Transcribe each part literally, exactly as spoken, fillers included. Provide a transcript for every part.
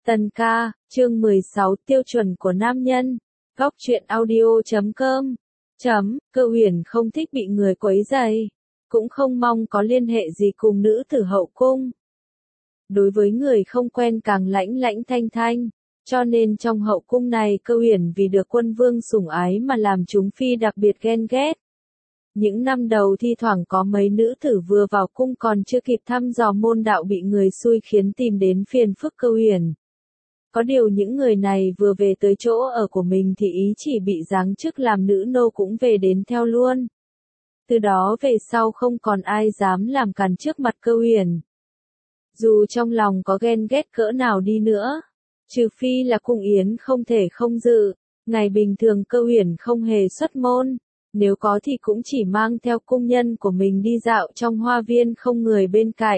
Tần ca, chương mười sáu tiêu chuẩn của nam nhân. Góc truyện audio chấm com. Chấm, Cơ Huyền không thích bị người quấy rầy, cũng không mong có liên hệ gì cùng nữ tử hậu cung. Đối với người không quen càng lãnh lãnh thanh thanh, cho nên trong hậu cung này Cơ Huyền vì được quân vương sủng ái mà làm chúng phi đặc biệt ghen ghét. Những năm đầu thi thoảng có mấy nữ tử vừa vào cung còn chưa kịp thăm dò môn đạo bị người xui khiến tìm đến phiền phức Cơ Huyền. Có điều những người này vừa về tới chỗ ở của mình thì ý chỉ bị giáng chức làm nữ nô cũng về đến theo luôn. Từ đó về sau không còn ai dám làm càn trước mặt Cơ Huyền. Dù trong lòng có ghen ghét cỡ nào đi nữa, trừ phi là cung yến không thể không dự, ngày bình thường Cơ Huyền không hề xuất môn, nếu có thì cũng chỉ mang theo cung nhân của mình đi dạo trong hoa viên không người bên cạnh.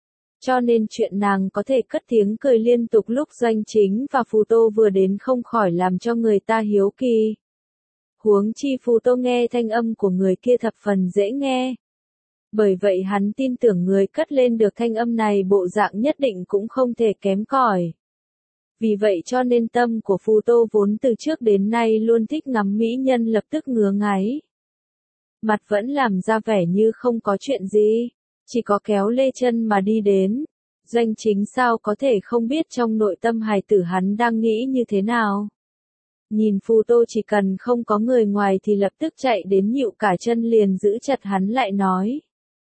Cho nên chuyện nàng có thể cất tiếng cười liên tục lúc Doanh Chính và Phù Tô vừa đến không khỏi làm cho người ta hiếu kỳ. Huống chi Phù Tô nghe thanh âm của người kia thập phần dễ nghe. Bởi vậy hắn tin tưởng người cất lên được thanh âm này bộ dạng nhất định cũng không thể kém cỏi. Vì vậy cho nên tâm của Phù Tô vốn từ trước đến nay luôn thích ngắm mỹ nhân lập tức ngứa ngáy. Mặt vẫn làm ra vẻ như không có chuyện gì. Chỉ có kéo lê chân mà đi đến. Doanh Chính sao có thể không biết trong nội tâm hài tử hắn đang nghĩ như thế nào. Nhìn Phù Tô chỉ cần không có người ngoài thì lập tức chạy đến nhịu cả chân liền giữ chặt hắn lại nói.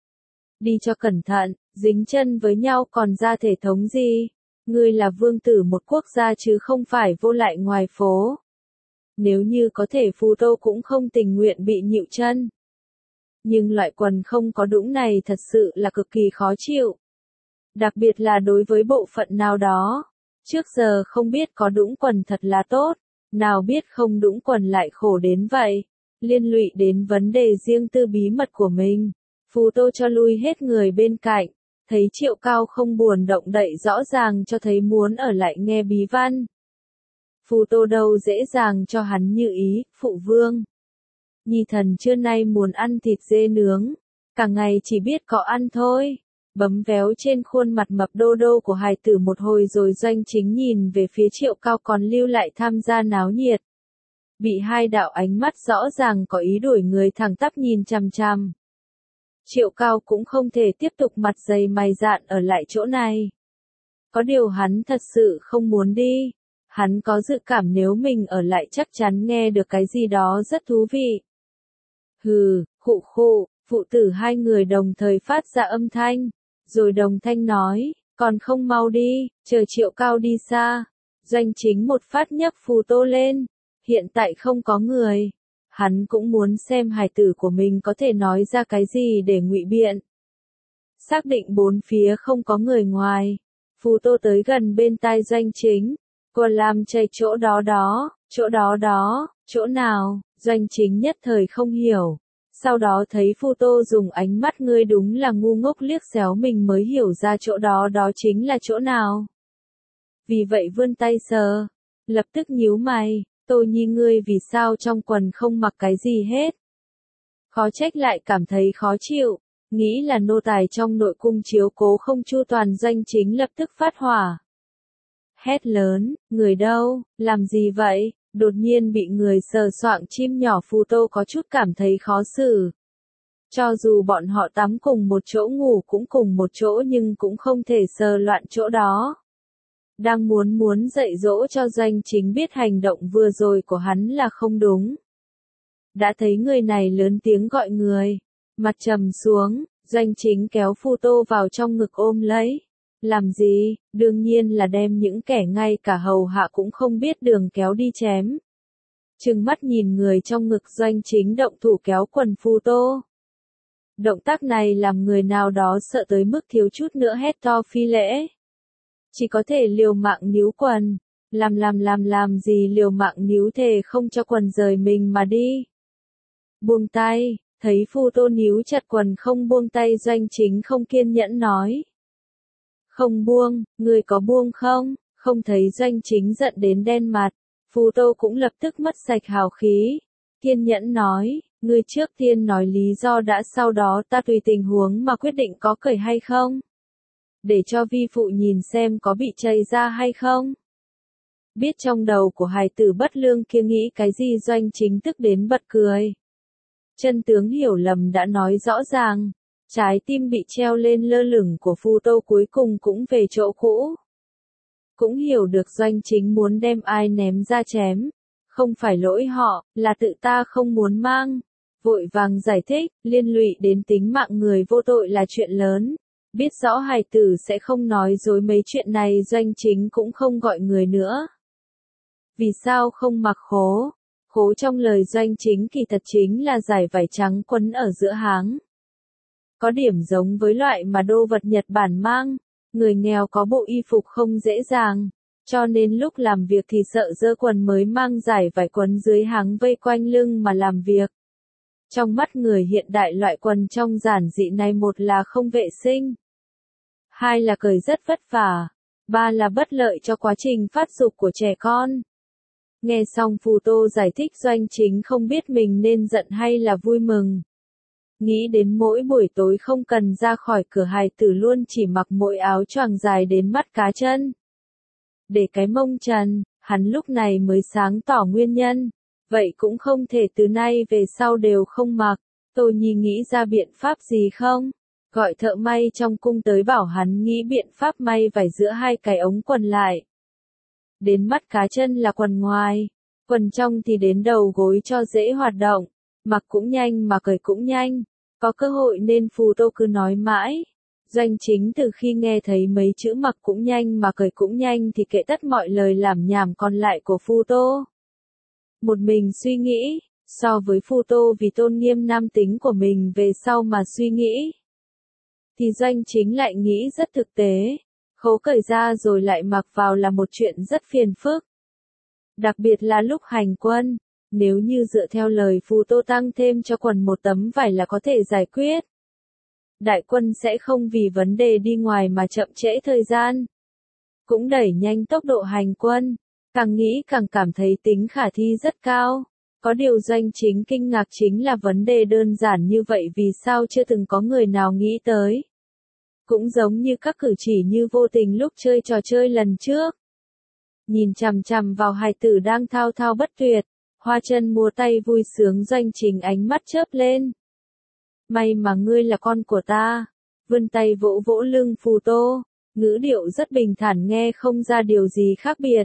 Đi cho cẩn thận, dính chân với nhau còn ra thể thống gì. Ngươi là vương tử một quốc gia chứ không phải vô lại ngoài phố. Nếu như có thể Phù Tô cũng không tình nguyện bị nhịu chân. Nhưng loại quần không có đũng này thật sự là cực kỳ khó chịu. Đặc biệt là đối với bộ phận nào đó. Trước giờ không biết có đũng quần thật là tốt, nào biết không đũng quần lại khổ đến vậy. Liên lụy đến vấn đề riêng tư bí mật của mình. Phù Tô cho lui hết người bên cạnh. Thấy Triệu Cao không buồn động đậy rõ ràng cho thấy muốn ở lại nghe bí văn. Phù Tô đâu dễ dàng cho hắn như ý, phụ vương. Nhi thần trưa nay muốn ăn thịt dê nướng, cả ngày chỉ biết có ăn thôi. Bấm véo trên khuôn mặt mập đô đô của hài tử một hồi rồi Doanh Chính nhìn về phía Triệu Cao còn lưu lại tham gia náo nhiệt. Bị hai đạo ánh mắt rõ ràng có ý đuổi người thẳng tắp nhìn chằm chằm. Triệu Cao cũng không thể tiếp tục mặt dày mày dạn ở lại chỗ này. Có điều hắn thật sự không muốn đi. Hắn có dự cảm nếu mình ở lại chắc chắn nghe được cái gì đó rất thú vị. Hừ, khụ khụ, phụ tử hai người đồng thời phát ra âm thanh, rồi đồng thanh nói, còn không mau đi, chờ Triệu Cao đi xa. Doanh Chính một phát nhấc Phù Tô lên, hiện tại không có người. Hắn cũng muốn xem hài tử của mình có thể nói ra cái gì để ngụy biện. Xác định bốn phía không có người ngoài, Phù Tô tới gần bên tai Doanh Chính, cô làm chạy chỗ đó đó, chỗ đó đó, chỗ nào. Doanh Chính nhất thời không hiểu, sau đó thấy Phù Tô dùng ánh mắt ngươi đúng là ngu ngốc liếc xéo mình mới hiểu ra chỗ đó đó chính là chỗ nào. Vì vậy vươn tay sờ, lập tức nhíu mày, Tô Nhi ngươi vì sao trong quần không mặc cái gì hết. Khó trách lại cảm thấy khó chịu, nghĩ là nô tài trong nội cung chiếu cố không chu toàn. Doanh Chính lập tức phát hỏa. Hét lớn, người đâu, làm gì vậy? Đột nhiên bị người sờ soạng chim nhỏ Phù Tô có chút cảm thấy khó xử. Cho dù bọn họ tắm cùng một chỗ ngủ cũng cùng một chỗ nhưng cũng không thể sờ loạn chỗ đó. Đang muốn muốn dạy dỗ cho Doanh Chính biết hành động vừa rồi của hắn là không đúng. Đã thấy người này lớn tiếng gọi người, mặt trầm xuống, Doanh Chính kéo Phù Tô vào trong ngực ôm lấy. Làm gì, đương nhiên là đem những kẻ ngay cả hầu hạ cũng không biết đường kéo đi chém. Trừng mắt nhìn người trong ngực Doanh Chính động thủ kéo quần Phù Tô. Động tác này làm người nào đó sợ tới mức thiếu chút nữa hét to phi lễ. Chỉ có thể liều mạng níu quần, làm làm làm làm gì liều mạng níu thề không cho quần rời mình mà đi. Buông tay, thấy Phù Tô níu chặt quần không buông tay Doanh Chính không kiên nhẫn nói. Không buông, người có buông không? Không thấy Doanh Chính giận đến đen mặt, Phù Tô cũng lập tức mất sạch hào khí. Kiên nhẫn nói, ngươi trước tiên nói lý do đã sau đó ta tùy tình huống mà quyết định có cởi hay không. Để cho vi phụ nhìn xem có bị chảy ra hay không. Biết trong đầu của hài tử bất lương kia nghĩ cái gì Doanh Chính tức đến bật cười. Chân tướng hiểu lầm đã nói rõ ràng, trái tim bị treo lên lơ lửng của Phu Tô cuối cùng cũng về chỗ cũ. Cũng hiểu được Doanh Chính muốn đem ai ném ra chém, không phải lỗi họ, là tự ta không muốn mang. Vội vàng giải thích, liên lụy đến tính mạng người vô tội là chuyện lớn. Biết rõ hài tử sẽ không nói dối mấy chuyện này Doanh Chính cũng không gọi người nữa. Vì sao không mặc khố? Khố trong lời Doanh Chính kỳ thật chính là dải vải trắng quấn ở giữa háng. Có điểm giống với loại mà đô vật Nhật Bản mang, người nghèo có bộ y phục không dễ dàng, cho nên lúc làm việc thì sợ dơ quần mới mang dải vải quấn dưới háng vây quanh lưng mà làm việc. Trong mắt người hiện đại loại quần trong giản dị này một là không vệ sinh, hai là cởi rất vất vả, ba là bất lợi cho quá trình phát dục của trẻ con. Nghe xong Phù Tô giải thích Doanh Chính không biết mình nên giận hay là vui mừng. Nghĩ đến mỗi buổi tối không cần ra khỏi cửa hài tử luôn chỉ mặc mỗi áo choàng dài đến mắt cá chân. Để cái mông trần, hắn lúc này mới sáng tỏ nguyên nhân. Vậy cũng không thể từ nay về sau đều không mặc. Tô Nhi nghĩ ra biện pháp gì không? Gọi thợ may trong cung tới bảo hắn nghĩ biện pháp may vải giữa hai cái ống quần lại. Đến mắt cá chân là quần ngoài, quần trong thì đến đầu gối cho dễ hoạt động, mặc cũng nhanh mà cởi cũng nhanh. Có cơ hội nên Phù Tô cứ nói mãi. Doanh Chính từ khi nghe thấy mấy chữ mặc cũng nhanh mà cởi cũng nhanh thì kệ tất mọi lời làm nhảm còn lại của Phù Tô. Một mình suy nghĩ, so với Phù Tô vì tôn nghiêm nam tính của mình về sau mà suy nghĩ, thì Doanh Chính lại nghĩ rất thực tế. Khố cởi ra rồi lại mặc vào là một chuyện rất phiền phức. Đặc biệt là lúc hành quân, nếu như dựa theo lời Phù Tô tăng thêm cho quần một tấm vải là có thể giải quyết. Đại quân sẽ không vì vấn đề đi ngoài mà chậm trễ thời gian, cũng đẩy nhanh tốc độ hành quân. Càng nghĩ càng cảm thấy tính khả thi rất cao. Có điều Doanh Chính kinh ngạc chính là vấn đề đơn giản như vậy vì sao chưa từng có người nào nghĩ tới. Cũng giống như các cử chỉ như vô tình lúc chơi trò chơi lần trước. Nhìn chằm chằm vào hài tử đang thao thao bất tuyệt, hoa chân múa tay vui sướng Doanh Chính ánh mắt chớp lên. May mà ngươi là con của ta. Vươn tay vỗ vỗ lưng Phù Tô, ngữ điệu rất bình thản nghe không ra điều gì khác biệt.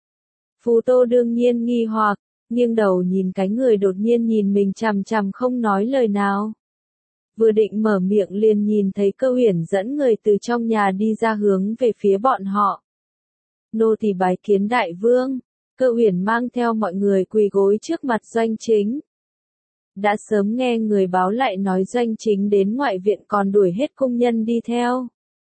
Phù Tô đương nhiên nghi hoặc, nghiêng đầu nhìn cái người đột nhiên nhìn mình chằm chằm không nói lời nào. Vừa định mở miệng liền nhìn thấy Cơ Huyền dẫn người từ trong nhà đi ra hướng về phía bọn họ. Nô tỳ bái kiến đại vương. Cơ Huyền mang theo mọi người quỳ gối trước mặt Doanh Chính. Đã sớm nghe người báo lại nói Doanh Chính đến ngoại viện còn đuổi hết cung nhân đi theo.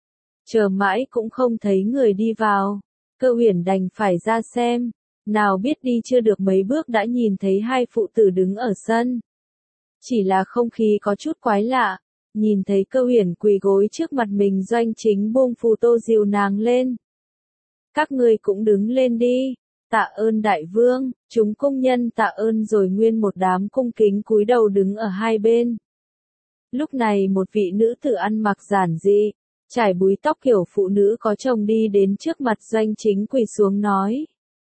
Chờ mãi cũng không thấy người đi vào. Cơ Huyền đành phải ra xem. Nào biết đi chưa được mấy bước đã nhìn thấy hai phụ tử đứng ở sân. Chỉ là không khí có chút quái lạ. Nhìn thấy Cơ Huyền quỳ gối trước mặt mình Doanh Chính buông Phù Tô dìu nàng lên. Các ngươi cũng đứng lên đi. Tạ ơn đại vương. Chúng cung nhân tạ ơn rồi nguyên một đám cung kính cúi đầu đứng ở hai bên. Lúc này một vị nữ tử ăn mặc giản dị, trải búi tóc kiểu phụ nữ có chồng đi đến trước mặt Doanh Chính quỳ xuống nói.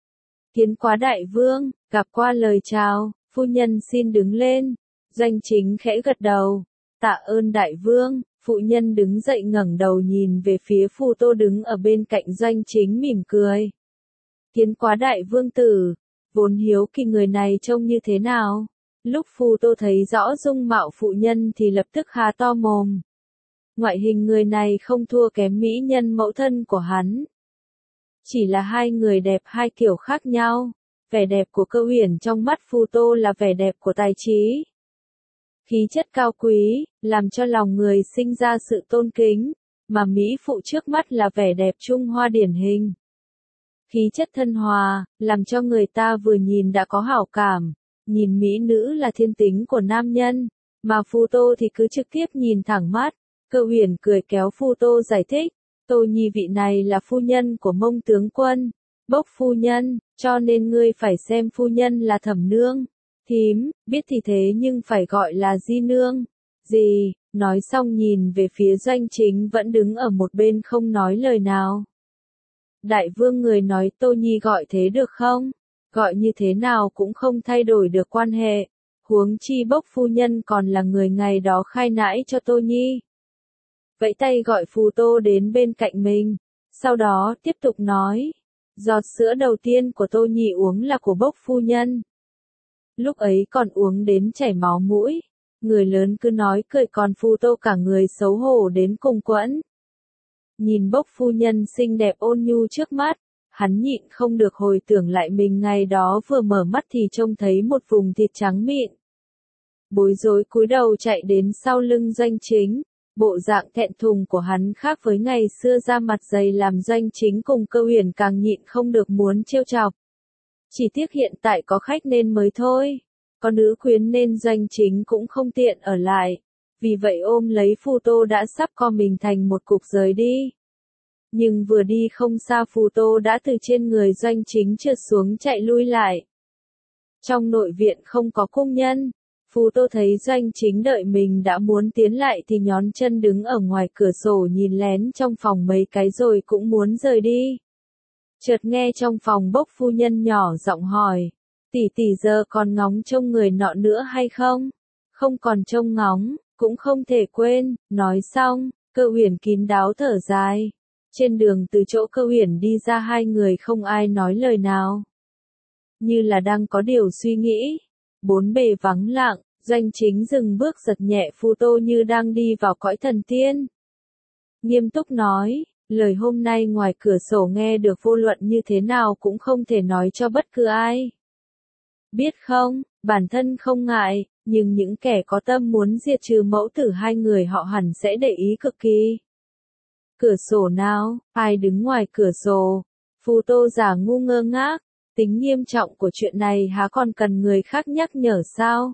Kiến quá đại vương, gặp qua lời chào, phu nhân xin đứng lên. Doanh Chính khẽ gật đầu. Tạ ơn đại vương. Phụ nhân đứng dậy ngẩng đầu nhìn về phía Phù Tô đứng ở bên cạnh Doanh Chính mỉm cười. Kiến quá đại vương tử. Vốn hiếu kỳ người này trông như thế nào. Lúc Phù Tô thấy rõ dung mạo phụ nhân thì lập tức há to mồm. Ngoại hình người này không thua kém mỹ nhân mẫu thân của hắn. Chỉ là hai người đẹp hai kiểu khác nhau. Vẻ đẹp của Cơ Huyền trong mắt Phù Tô là vẻ đẹp của tài trí. Khí chất cao quý, làm cho lòng người sinh ra sự tôn kính, mà mỹ phụ trước mắt là vẻ đẹp Trung Hoa điển hình. Khí chất thân hòa, làm cho người ta vừa nhìn đã có hảo cảm, nhìn mỹ nữ là thiên tính của nam nhân, mà Phù Tô thì cứ trực tiếp nhìn thẳng mắt. Cơ Huyền cười kéo Phù Tô giải thích, Tô Nhi vị này là phu nhân của Mông tướng quân, Bốc phu nhân, cho nên ngươi phải xem phu nhân là Thẩm nương. Thím, biết thì thế nhưng phải gọi là Di nương. Gì? Nói xong nhìn về phía Doanh Chính vẫn đứng ở một bên không nói lời nào. Đại vương người nói Tô Nhi gọi thế được không? Gọi như thế nào cũng không thay đổi được quan hệ. Huống chi Bốc phu nhân còn là người ngày đó khai nãi cho Tô Nhi. Vẫy tay gọi Phù Tô đến bên cạnh mình. Sau đó tiếp tục nói. Giọt sữa đầu tiên của Tô Nhi uống là của Bốc phu nhân. Lúc ấy còn uống đến chảy máu mũi. Người lớn cứ nói cười còn Phù Tô cả người xấu hổ đến cùng quẫn. Nhìn Bốc phu nhân xinh đẹp ôn nhu trước mắt, hắn nhịn không được hồi tưởng lại mình ngày đó vừa mở mắt thì trông thấy một vùng thịt trắng mịn. Bối rối cúi đầu chạy đến sau lưng Doanh Chính, bộ dạng thẹn thùng của hắn khác với ngày xưa ra mặt dày làm Doanh Chính cùng Cơ Huyền càng nhịn không được muốn trêu chọc. Chỉ tiếc hiện tại có khách nên mới thôi, có nữ quyến nên Doanh Chính cũng không tiện ở lại, vì vậy ôm lấy Phù Tô đã sắp co mình thành một cục rời đi. Nhưng vừa đi không xa Phù Tô đã từ trên người Doanh Chính trượt xuống chạy lui lại. Trong nội viện không có cung nhân, Phù Tô thấy Doanh Chính đợi mình đã muốn tiến lại thì nhón chân đứng ở ngoài cửa sổ nhìn lén trong phòng mấy cái rồi cũng muốn rời đi. Chợt nghe trong phòng Bốc phu nhân nhỏ giọng hỏi, tỷ tỷ giờ còn ngóng trông người nọ nữa hay không? Không còn trông ngóng, cũng không thể quên. Nói xong, Cơ Huyền kín đáo thở dài. Trên đường từ chỗ Cơ Huyền đi ra hai người không ai nói lời nào. Như là đang có điều suy nghĩ. Bốn bề vắng lặng, Doanh Chính dừng bước giật nhẹ Phù Tô như đang đi vào cõi thần tiên. Nghiêm túc nói, lời hôm nay ngoài cửa sổ nghe được vô luận như thế nào cũng không thể nói cho bất cứ ai. Biết không, bản thân không ngại, nhưng những kẻ có tâm muốn diệt trừ mẫu tử hai người họ hẳn sẽ để ý cực kỳ. Cửa sổ nào, ai đứng ngoài cửa sổ? Phù Tô giả ngu ngơ ngác, tính nghiêm trọng của chuyện này há còn cần người khác nhắc nhở sao?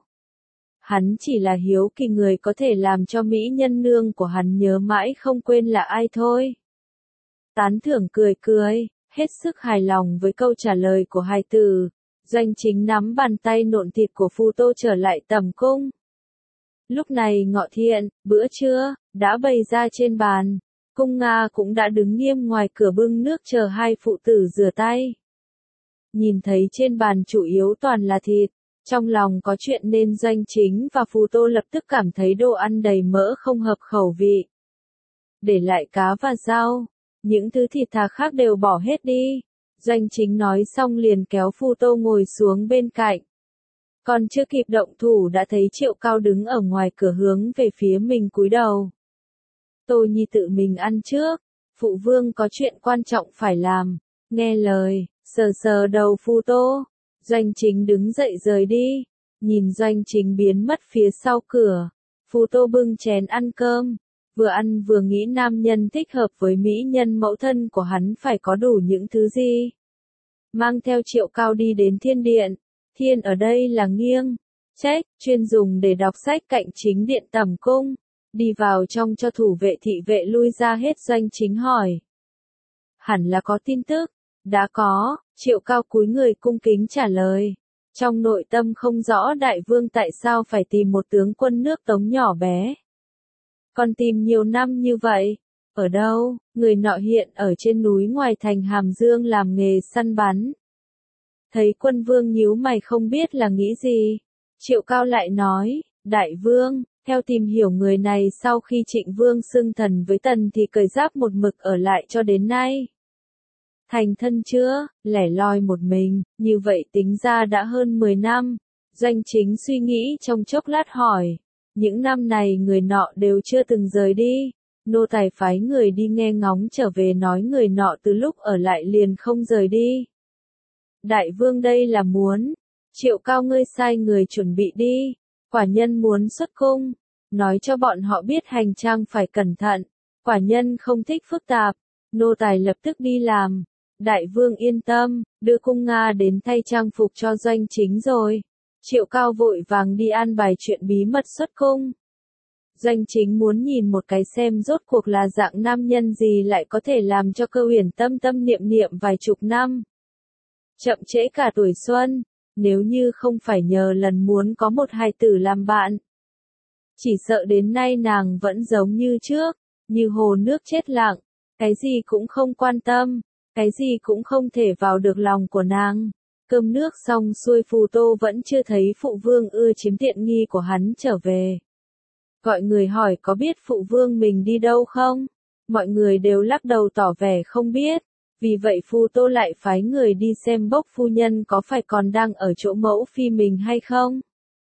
Hắn chỉ là hiếu kỳ người có thể làm cho mỹ nhân nương của hắn nhớ mãi không quên là ai thôi. Tán thưởng cười cười, hết sức hài lòng với câu trả lời của hài tử. Doanh Chính nắm bàn tay nộn thịt của Phù Tô trở lại tầm cung. Lúc này ngọ thiện, bữa trưa, đã bày ra trên bàn. Cung Nga cũng đã đứng nghiêm ngoài cửa bưng nước chờ hai phụ tử rửa tay. Nhìn thấy trên bàn chủ yếu toàn là thịt, trong lòng có chuyện nên Doanh Chính và Phù Tô lập tức cảm thấy đồ ăn đầy mỡ không hợp khẩu vị. Để lại cá và rau, những thứ thịt thà khác đều bỏ hết đi. Doanh Chính nói xong liền kéo Phù Tô ngồi xuống bên cạnh. Còn chưa kịp động thủ đã thấy Triệu Cao đứng ở ngoài cửa hướng về phía mình cúi đầu. Tô Nhi tự mình ăn trước, phụ vương có chuyện quan trọng phải làm. Nghe lời, sờ sờ đầu Phù Tô. Doanh Chính đứng dậy rời đi. Nhìn Doanh Chính biến mất phía sau cửa. Phù Tô bưng chén ăn cơm. Vừa ăn vừa nghĩ nam nhân thích hợp với mỹ nhân mẫu thân của hắn phải có đủ những thứ gì. Mang theo Triệu Cao đi đến thiên điện. Thiên ở đây là nghiêng, trách, chuyên dùng để đọc sách cạnh chính điện tẩm cung. Đi vào trong cho thủ vệ thị vệ lui ra hết. Doanh Chính hỏi. Hẳn là có tin tức. Đã có, Triệu Cao cúi người cung kính trả lời. Trong nội tâm không rõ đại vương tại sao phải tìm một tướng quân nước Tống nhỏ bé. Còn tìm nhiều năm như vậy. Ở đâu? Người nọ hiện ở trên núi ngoài thành Hàm Dương làm nghề săn bắn. Thấy quân vương nhíu mày không biết là nghĩ gì. Triệu Cao lại nói, đại vương, theo tìm hiểu người này sau khi Trịnh Vương xưng thần với Tần thì cởi giáp một mực ở lại cho đến nay. Thành thân chưa, lẻ loi một mình, như vậy tính ra đã hơn mười năm. Doanh Chính suy nghĩ trong chốc lát hỏi. Những năm này người nọ đều chưa từng rời đi. Nô tài phái người đi nghe ngóng trở về nói người nọ từ lúc ở lại liền không rời đi. Đại vương đây là muốn. Triệu Cao ngươi sai người chuẩn bị đi. Quả nhân muốn xuất cung. Nói cho bọn họ biết hành trang phải cẩn thận. Quả nhân không thích phức tạp. Nô tài lập tức đi làm. Đại vương yên tâm, đưa cung Nga đến thay trang phục cho Doanh Chính rồi. Triệu Cao vội vàng đi an bài chuyện bí mật xuất cung. Doanh Chính muốn nhìn một cái xem rốt cuộc là dạng nam nhân gì lại có thể làm cho Cơ Huyền tâm tâm niệm niệm vài chục năm. Chậm trễ cả tuổi xuân, nếu như không phải nhờ lần muốn có một hài tử làm bạn. Chỉ sợ đến nay nàng vẫn giống như trước, như hồ nước chết lặng, cái gì cũng không quan tâm. cái gì cũng không thể vào được lòng của nàng. Cơm nước xong xuôi Phù Tô vẫn chưa thấy phụ vương ưa chiếm tiện nghi của hắn trở về. Gọi người hỏi có biết phụ vương mình đi đâu không? Mọi người đều lắc đầu tỏ vẻ không biết. Vì vậy Phù Tô lại phái người đi xem Bốc phu nhân có phải còn đang ở chỗ mẫu phi mình hay không.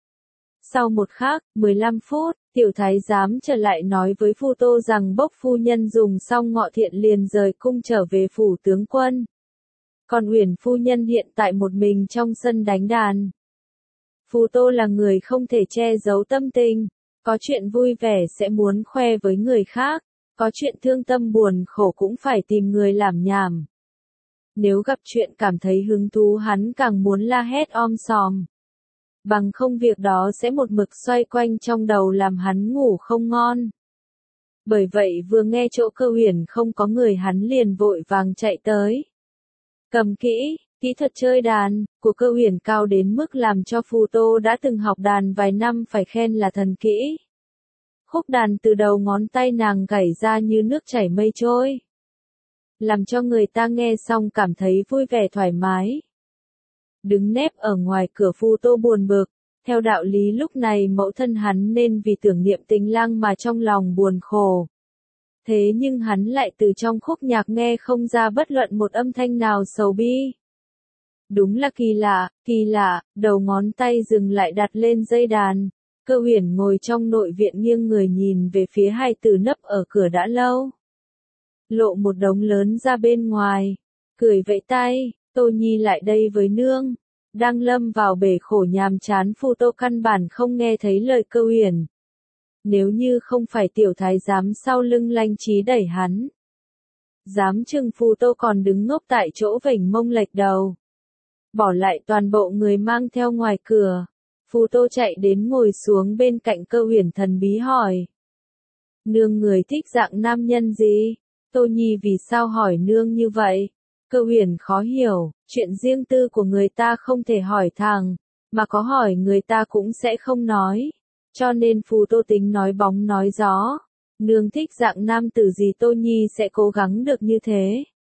Sau một khắc, mười lăm phút, tiểu thái giám trở lại nói với Phù Tô rằng Bốc phu nhân dùng xong ngọ thiện liền rời cung trở về phủ tướng quân. Còn Uyển phu nhân hiện tại một mình trong sân đánh đàn. Phù Tô là người không thể che giấu tâm tình, có chuyện vui vẻ sẽ muốn khoe với người khác, có chuyện thương tâm buồn khổ cũng phải tìm người làm nhảm. Nếu gặp chuyện cảm thấy hứng thú hắn càng muốn la hét om sòm. Bằng không việc đó sẽ một mực xoay quanh trong đầu làm hắn ngủ không ngon. Bởi vậy vừa nghe chỗ Cơ Uyển không có người hắn liền vội vàng chạy tới. Cầm kỹ, kỹ thuật chơi đàn của Cơ Uyển cao đến mức làm cho Phù Tô đã từng học đàn vài năm phải khen là thần kỹ. Khúc đàn từ đầu ngón tay nàng gảy ra như nước chảy mây trôi, làm cho người ta nghe xong cảm thấy vui vẻ thoải mái. Đứng nép ở ngoài cửa Phù Tô buồn bực, theo đạo lý lúc này mẫu thân hắn nên vì tưởng niệm tình lang mà trong lòng buồn khổ. Thế nhưng hắn lại từ trong khúc nhạc nghe không ra bất luận một âm thanh nào sầu bi. Đúng là kỳ lạ, kỳ lạ, đầu ngón tay dừng lại đặt lên dây đàn. Cơ Uyển ngồi trong nội viện nghiêng người nhìn về phía hai tử nấp ở cửa đã lâu. Lộ một đống lớn ra bên ngoài, cười vẫy tay, Tô Nhi lại đây với nương. Đang lâm vào bể khổ nhàm chán Phù Tô căn bản không nghe thấy lời Cơ Uyển. Nếu như không phải tiểu thái giám sau lưng lanh trí đẩy hắn, dám chừng Phù Tô còn đứng ngốc tại chỗ vểnh mông lệch đầu. Bỏ lại toàn bộ người mang theo ngoài cửa, Phù Tô chạy đến ngồi xuống bên cạnh Cơ Uyển thần bí hỏi. Nương người thích dạng nam nhân gì? Tô Nhi vì sao hỏi nương như vậy? Cơ Uyển khó hiểu, chuyện riêng tư của người ta không thể hỏi thẳng, mà có hỏi người ta cũng sẽ không nói. Cho nên Phù Tô tính nói bóng nói gió. Nương thích dạng nam tử gì Tô Nhi sẽ cố gắng được như thế.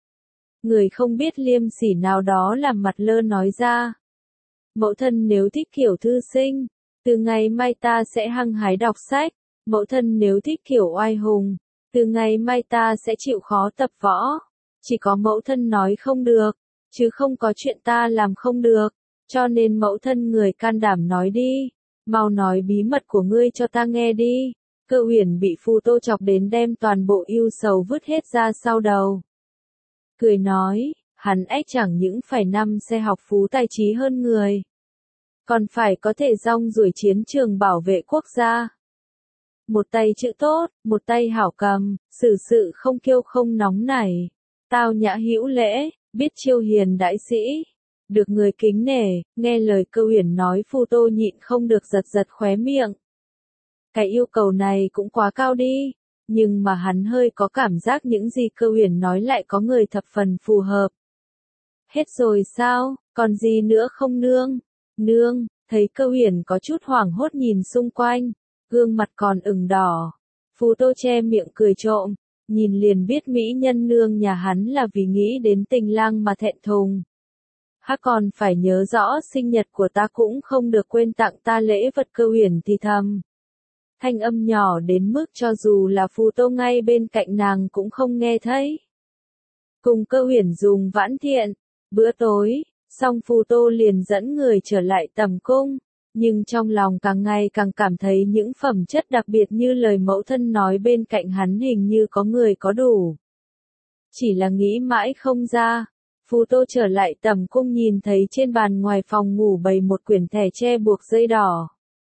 Người không biết liêm sỉ nào đó làm mặt lơ nói ra. Mẫu thân nếu thích kiểu thư sinh, từ ngày mai ta sẽ hăng hái đọc sách. Mẫu thân nếu thích kiểu oai hùng, từ ngày mai ta sẽ chịu khó tập võ. Chỉ có mẫu thân nói không được, chứ không có chuyện ta làm không được. Cho nên mẫu thân người can đảm nói đi, mau nói bí mật của ngươi cho ta nghe đi. Cơ Uyển bị Phù Tô chọc đến đem toàn bộ ưu sầu vứt hết ra sau đầu. Cười nói, hắn ách chẳng những phải năm xe học phú tài trí hơn người, còn phải có thể rong ruổi chiến trường bảo vệ quốc gia. Một tay chữ tốt, một tay hảo cầm, xử sự không kiêu không nóng nảy, tao nhã hữu lễ, biết chiêu hiền đại sĩ, được người kính nể. Nghe lời Cơ Uyển nói Phù Tô nhịn không được giật giật khóe miệng. Cái yêu cầu này cũng quá cao đi, nhưng mà hắn hơi có cảm giác những gì Cơ Uyển nói lại có người thập phần phù hợp. Hết rồi sao, còn gì nữa không nương? Nương, thấy Cơ Uyển có chút hoảng hốt nhìn xung quanh, gương mặt còn ửng đỏ. Phù Tô che miệng cười trộm, nhìn liền biết mỹ nhân nương nhà hắn là vì nghĩ đến tình lang mà thẹn thùng. Hắc còn phải nhớ rõ sinh nhật của ta cũng không được quên tặng ta lễ vật. Cơ Uyển thì thầm. Thanh âm nhỏ đến mức cho dù là Phù Tô ngay bên cạnh nàng cũng không nghe thấy. Cùng Cơ Uyển dùng vãn thiện, bữa tối, xong Phù Tô liền dẫn người trở lại tầm cung, nhưng trong lòng càng ngày càng cảm thấy những phẩm chất đặc biệt như lời mẫu thân nói bên cạnh hắn hình như có người có đủ. Chỉ là nghĩ mãi không ra, Phù Tô trở lại tầm cung nhìn thấy trên bàn ngoài phòng ngủ bày một quyển thẻ tre buộc dây đỏ.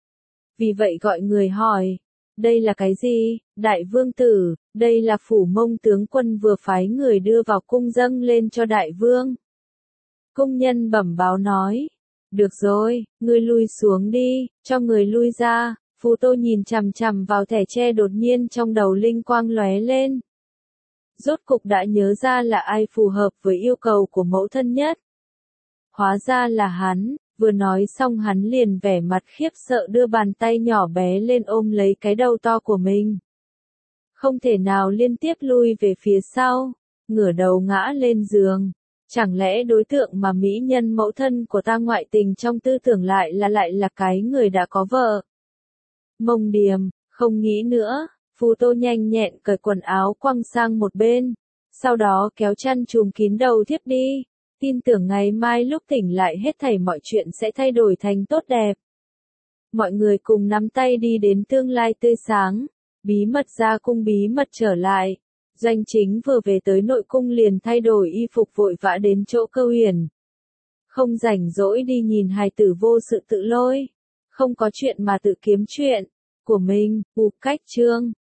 Vì vậy gọi người hỏi, đây là cái gì? Đại vương tử, đây là phủ Mông tướng quân vừa phái người đưa vào cung dâng lên cho đại vương. Cung nhân bẩm báo nói, được rồi, ngươi lui xuống đi, cho người lui ra. Phù Tô nhìn chằm chằm vào thẻ tre đột nhiên trong đầu linh quang lóe lên. Rốt cục đã nhớ ra là ai phù hợp với yêu cầu của mẫu thân nhất. Hóa ra là hắn. Vừa nói xong hắn liền vẻ mặt khiếp sợ đưa bàn tay nhỏ bé lên ôm lấy cái đầu to của mình. Không thể nào liên tiếp lui về phía sau. ngửa đầu ngã lên giường. Chẳng lẽ đối tượng mà mỹ nhân mẫu thân của ta ngoại tình trong tư tưởng lại là lại là cái người đã có vợ? Mông Điềm, không nghĩ nữa, Phù Tô nhanh nhẹn cởi quần áo quăng sang một bên, sau đó kéo chăn trùm kín đầu thiếp đi, tin tưởng ngày mai lúc tỉnh lại hết thảy mọi chuyện sẽ thay đổi thành tốt đẹp. Mọi người cùng nắm tay đi đến tương lai tươi sáng, bí mật ra cung bí mật trở lại. Doanh Chính vừa về tới nội cung liền thay đổi y phục vội vã đến chỗ Cơ Huyền. Không rảnh rỗi đi nhìn hài tử vô sự tự lôi, không có chuyện mà tự kiếm chuyện của mình, ù cách chương.